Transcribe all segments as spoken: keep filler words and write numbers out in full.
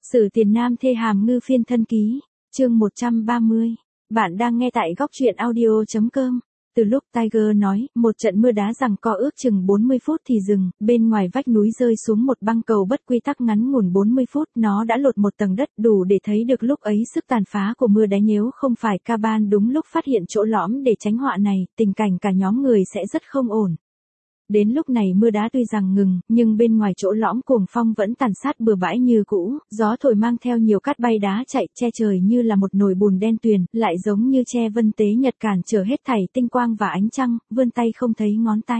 Sử Tiền Nam thê hàm ngư phiên thân ký, chương một trăm ba mươi. Bạn đang nghe tại góc truyện audio chấm com. Từ lúc Tiger nói, một trận mưa đá giằng co ước chừng bốn mươi phút thì dừng, bên ngoài vách núi rơi xuống một băng cầu bất quy tắc ngắn ngủn bốn mươi phút, nó đã lột một tầng đất đủ để thấy được lúc ấy sức tàn phá của mưa đá. Nếu không phải Caban đúng lúc phát hiện chỗ lõm để tránh họa này, tình cảnh cả nhóm người sẽ rất không ổn. Đến lúc này mưa đá tuy rằng ngừng, nhưng bên ngoài chỗ lõm cuồng phong vẫn tàn sát bừa bãi như cũ, gió thổi mang theo nhiều cát bay đá chạy che trời như là một nồi bùn đen tuyền, lại giống như che vân tế nhật cản trở hết thảy tinh quang và ánh trăng, vươn tay không thấy ngón tay.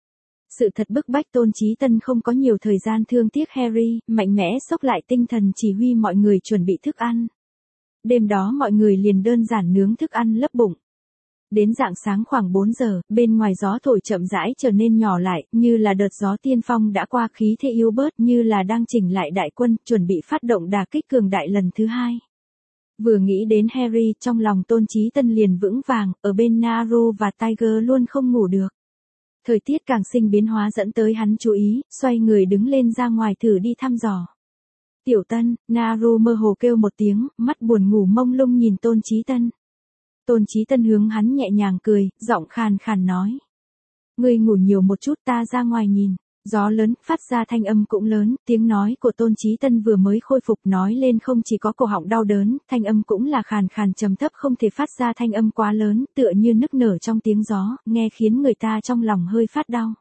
Sự thật bức bách Tôn Chí Tân không có nhiều thời gian thương tiếc Harry, mạnh mẽ xốc lại tinh thần chỉ huy mọi người chuẩn bị thức ăn. Đêm đó mọi người liền đơn giản nướng thức ăn lấp bụng. Đến rạng sáng khoảng bốn giờ, bên ngoài gió thổi chậm rãi trở nên nhỏ lại, như là đợt gió tiên phong đã qua, khí thế yếu bớt, như là đang chỉnh lại đại quân, chuẩn bị phát động đả kích cường đại lần thứ hai. Vừa nghĩ đến Harry, trong lòng Tôn Chí Tân liền vững vàng, ở bên Naru và Tiger luôn không ngủ được. Thời tiết càng sinh biến hóa dẫn tới hắn chú ý, xoay người đứng lên ra ngoài thử đi thăm dò. Tiểu Tân, Naru mơ hồ kêu một tiếng, mắt buồn ngủ mông lung nhìn Tôn Chí Tân. Tôn Chí Tân hướng hắn nhẹ nhàng cười, giọng khàn khàn nói. Ngươi ngủ nhiều một chút, ta ra ngoài nhìn. Gió lớn, phát ra thanh âm cũng lớn, tiếng nói của Tôn Chí Tân vừa mới khôi phục nói lên không chỉ có cổ họng đau đớn, thanh âm cũng là khàn khàn trầm thấp, không thể phát ra thanh âm quá lớn, tựa như nức nở trong tiếng gió, nghe khiến người ta trong lòng hơi phát đau.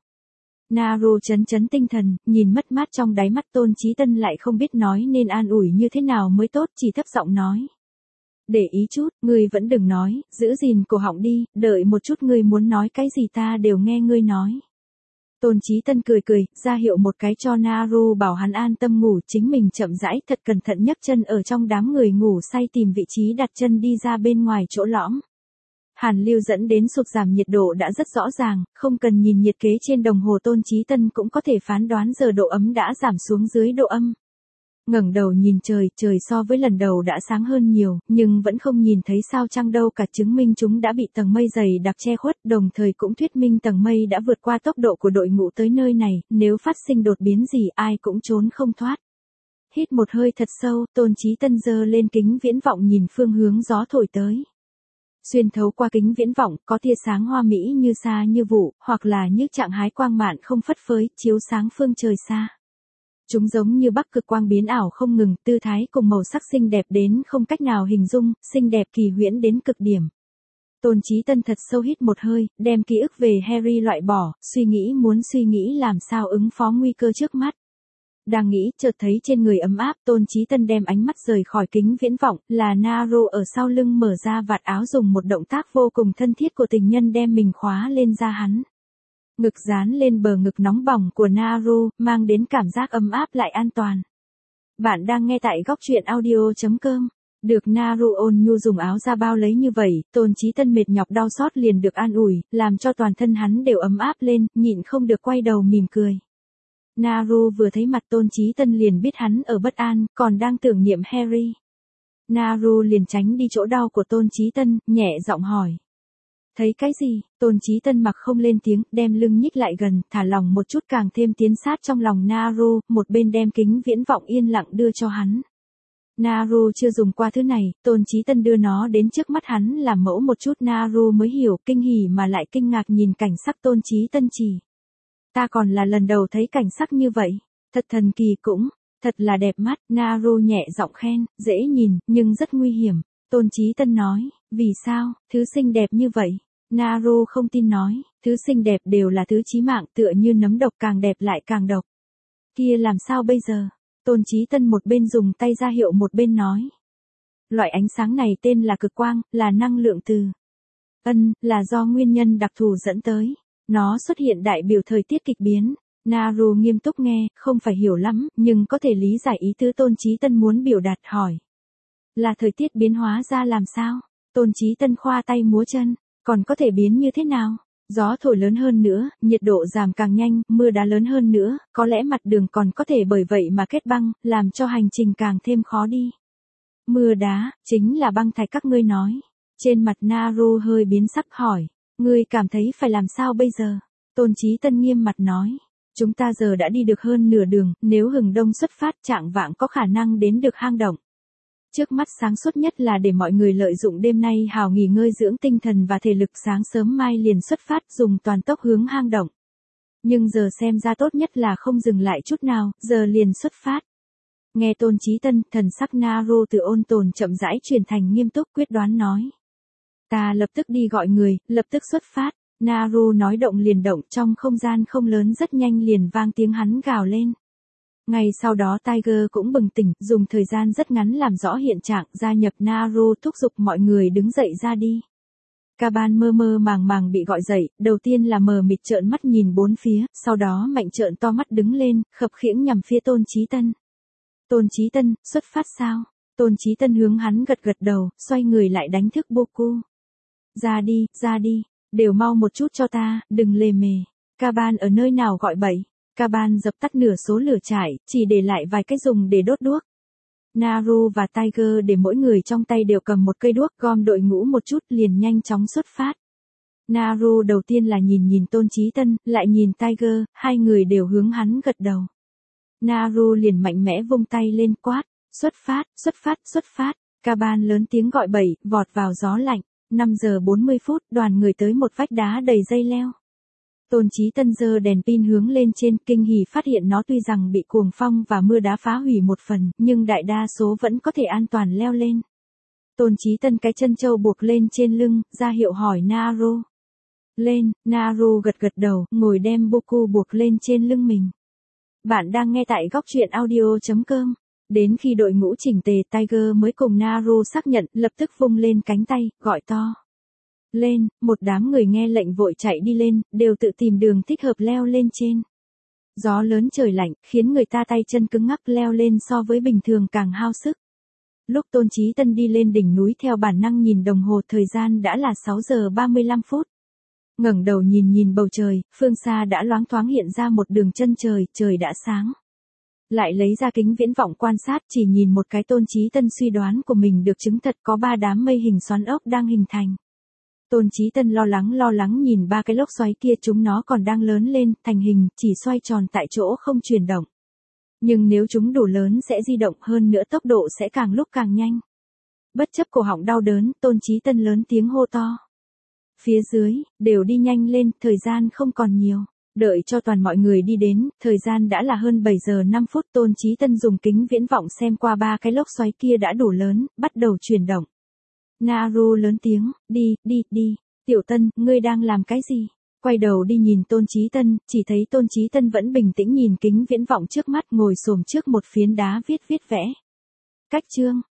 Naru chấn chấn tinh thần, nhìn mất mát trong đáy mắt Tôn Chí Tân lại không biết nói nên an ủi như thế nào mới tốt, chỉ thấp giọng nói. Để ý chút, ngươi vẫn đừng nói, giữ gìn cổ họng đi, đợi một chút, ngươi muốn nói cái gì ta đều nghe ngươi nói. Tôn Chí Tân cười cười, ra hiệu một cái cho Naru bảo hắn an tâm ngủ, chính mình chậm rãi thật cẩn thận nhấc chân ở trong đám người ngủ say tìm vị trí đặt chân đi ra bên ngoài chỗ lõm. Hàn lưu dẫn đến sụt giảm nhiệt độ đã rất rõ ràng, không cần nhìn nhiệt kế trên đồng hồ Tôn Chí Tân cũng có thể phán đoán giờ độ ấm đã giảm xuống dưới độ âm. Ngẩng đầu nhìn trời, trời so với lần đầu đã sáng hơn nhiều, nhưng vẫn không nhìn thấy sao trăng đâu cả, chứng minh chúng đã bị tầng mây dày đặc che khuất, đồng thời cũng thuyết minh tầng mây đã vượt qua tốc độ của đội ngũ tới nơi này, nếu phát sinh đột biến gì ai cũng trốn không thoát. Hít một hơi thật sâu, Tôn Chí Tân giơ lên kính viễn vọng nhìn phương hướng gió thổi tới. Xuyên thấu qua kính viễn vọng, có tia sáng hoa mỹ như sa như vụ, hoặc là như trạng hái quang mạn không phất phới, chiếu sáng phương trời xa. Chúng giống như bắc cực quang biến ảo không ngừng, tư thái cùng màu sắc xinh đẹp đến không cách nào hình dung, xinh đẹp kỳ huyễn đến cực điểm. Tôn Chí Tân thật sâu hít một hơi, đem ký ức về Harry loại bỏ, suy nghĩ muốn suy nghĩ làm sao ứng phó nguy cơ trước mắt. Đang nghĩ, chợt thấy trên người ấm áp, Tôn Chí Tân đem ánh mắt rời khỏi kính viễn vọng, là Naru ở sau lưng mở ra vạt áo, dùng một động tác vô cùng thân thiết của tình nhân đem mình khóa lên da hắn. Ngực dán lên bờ ngực nóng bỏng của Naru, mang đến cảm giác ấm áp lại an toàn. Bạn đang nghe tại góc truyện audio chấm com. Được Naru ôn nhu dùng áo da bao lấy như vậy, Tôn Chí Tân mệt nhọc đau xót liền được an ủi, làm cho toàn thân hắn đều ấm áp lên, nhịn không được quay đầu mỉm cười. Naru vừa thấy mặt Tôn Chí Tân liền biết hắn ở bất an, còn đang tưởng niệm Harry. Naru liền tránh đi chỗ đau của Tôn Chí Tân, nhẹ giọng hỏi. Thấy cái gì? Tôn Chí Tân mặc không lên tiếng, đem lưng nhích lại gần, thả lòng một chút càng thêm tiến sát trong lòng Naru, một bên đem kính viễn vọng yên lặng đưa cho hắn. Naru chưa dùng qua thứ này, Tôn Chí Tân đưa nó đến trước mắt hắn làm mẫu một chút, Naru mới hiểu, kinh hỉ mà lại kinh ngạc nhìn cảnh sắc Tôn Chí Tân chỉ. Ta còn là lần đầu thấy cảnh sắc như vậy, thật thần kỳ cũng, thật là đẹp mắt, Naru nhẹ giọng khen, dễ nhìn, nhưng rất nguy hiểm. Tôn Chí Tân nói, vì sao, thứ xinh đẹp như vậy? Naru không tin nói, thứ xinh đẹp đều là thứ chí mạng, tựa như nấm độc, càng đẹp lại càng độc. Kia làm sao bây giờ? Tôn Chí Tân một bên dùng tay ra hiệu một bên nói. Loại ánh sáng này tên là cực quang, là năng lượng từ ân, là do nguyên nhân đặc thù dẫn tới. Nó xuất hiện đại biểu thời tiết kịch biến. Naru nghiêm túc nghe, không phải hiểu lắm, nhưng có thể lý giải ý tứ Tôn Chí Tân muốn biểu đạt, hỏi. Là thời tiết biến hóa ra làm sao? Tôn Chí Tân khoa tay múa chân, còn có thể biến như thế nào? Gió thổi lớn hơn nữa, nhiệt độ giảm càng nhanh, mưa đá lớn hơn nữa, có lẽ mặt đường còn có thể bởi vậy mà kết băng, làm cho hành trình càng thêm khó đi. Mưa đá, chính là băng thạch các ngươi nói. Trên mặt Naru hơi biến sắc hỏi, ngươi cảm thấy phải làm sao bây giờ? Tôn Chí Tân nghiêm mặt nói, Chúng ta giờ đã đi được hơn nửa đường, nếu hừng đông xuất phát trạng vạng có khả năng đến được hang động. Trước mắt sáng suốt nhất là để mọi người lợi dụng đêm nay hào nghỉ ngơi dưỡng tinh thần và thể lực, sáng sớm mai liền xuất phát dùng toàn tốc hướng hang động. Nhưng giờ xem ra tốt nhất là không dừng lại chút nào, giờ liền xuất phát. Nghe Tôn Chí Tân, thần sắc Naru từ ôn tồn chậm rãi chuyển thành nghiêm túc quyết đoán nói. Ta lập tức đi gọi người, lập tức xuất phát. Naru nói động liền động, trong không gian không lớn rất nhanh liền vang tiếng hắn gào lên. Ngay sau đó Tiger cũng bừng tỉnh, dùng thời gian rất ngắn làm rõ hiện trạng, gia nhập Naru thúc giục mọi người đứng dậy ra đi. Kaban mơ mơ màng màng bị gọi dậy, đầu tiên là mờ mịt trợn mắt nhìn bốn phía, sau đó mạnh trợn to mắt đứng lên, khập khiễng nhằm phía Tôn Chí Tân. Tôn Chí Tân, xuất phát sao? Tôn Chí Tân hướng hắn gật gật đầu, xoay người lại đánh thức Boku. Ra đi, ra đi, đều mau một chút cho ta, đừng lề mề. Kaban ở nơi nào gọi bậy? Kaban dập tắt nửa số lửa trại, chỉ để lại vài cái dùng để đốt đuốc. Naru và Tiger để mỗi người trong tay đều cầm một cây đuốc, gom đội ngũ một chút liền nhanh chóng xuất phát. Naru đầu tiên là nhìn nhìn Tôn Chí Tân, lại nhìn Tiger, hai người đều hướng hắn gật đầu. Naru liền mạnh mẽ vung tay lên quát, xuất phát, xuất phát, xuất phát. Kaban lớn tiếng gọi bậy, vọt vào gió lạnh. năm giờ bốn mươi phút, đoàn người tới một vách đá đầy dây leo. Tôn Chí Tân giơ đèn pin hướng lên trên, kinh hỉ phát hiện nó tuy rằng bị cuồng phong và mưa đá phá hủy một phần, nhưng đại đa số vẫn có thể an toàn leo lên. Tôn Chí Tân cái chân châu buộc lên trên lưng, ra hiệu hỏi Naru. Lên, Naru gật gật đầu, ngồi đem Boku buộc lên trên lưng mình. Bạn đang nghe tại góc truyện audio chấm com. Đến khi đội ngũ chỉnh tề, Tiger mới cùng Naru xác nhận, lập tức vung lên cánh tay, gọi to. Lên, một đám người nghe lệnh vội chạy đi lên, đều tự tìm đường thích hợp leo lên trên. Gió lớn trời lạnh, khiến người ta tay chân cứng ngắc, leo lên so với bình thường càng hao sức. Lúc Tôn Chí Tân đi lên đỉnh núi theo bản năng nhìn đồng hồ, thời gian đã là sáu giờ ba mươi lăm phút. Ngẩng đầu nhìn nhìn bầu trời, phương xa đã loáng thoáng hiện ra một đường chân trời, trời đã sáng. Lại lấy ra kính viễn vọng quan sát, chỉ nhìn một cái, Tôn Chí Tân suy đoán của mình được chứng thật, có ba đám mây hình xoắn ốc đang hình thành. Tôn Chí Tân lo lắng lo lắng nhìn ba cái lốc xoáy kia, chúng nó còn đang lớn lên, thành hình, chỉ xoay tròn tại chỗ không chuyển động. Nhưng nếu chúng đủ lớn sẽ di động, hơn nữa tốc độ sẽ càng lúc càng nhanh. Bất chấp cổ họng đau đớn, Tôn Chí Tân lớn tiếng hô to. Phía dưới, đều đi nhanh lên, thời gian không còn nhiều. Đợi cho toàn mọi người đi đến, thời gian đã là hơn bảy giờ năm phút, Tôn Chí Tân dùng kính viễn vọng xem qua ba cái lốc xoáy kia đã đủ lớn, bắt đầu chuyển động. Naru lớn tiếng, đi, đi, đi, Tiểu Tân, ngươi đang làm cái gì? Quay đầu đi nhìn Tôn Chí Tân, chỉ thấy Tôn Chí Tân vẫn bình tĩnh nhìn kính viễn vọng trước mắt, ngồi xổm trước một phiến đá viết viết vẽ. Cách chương,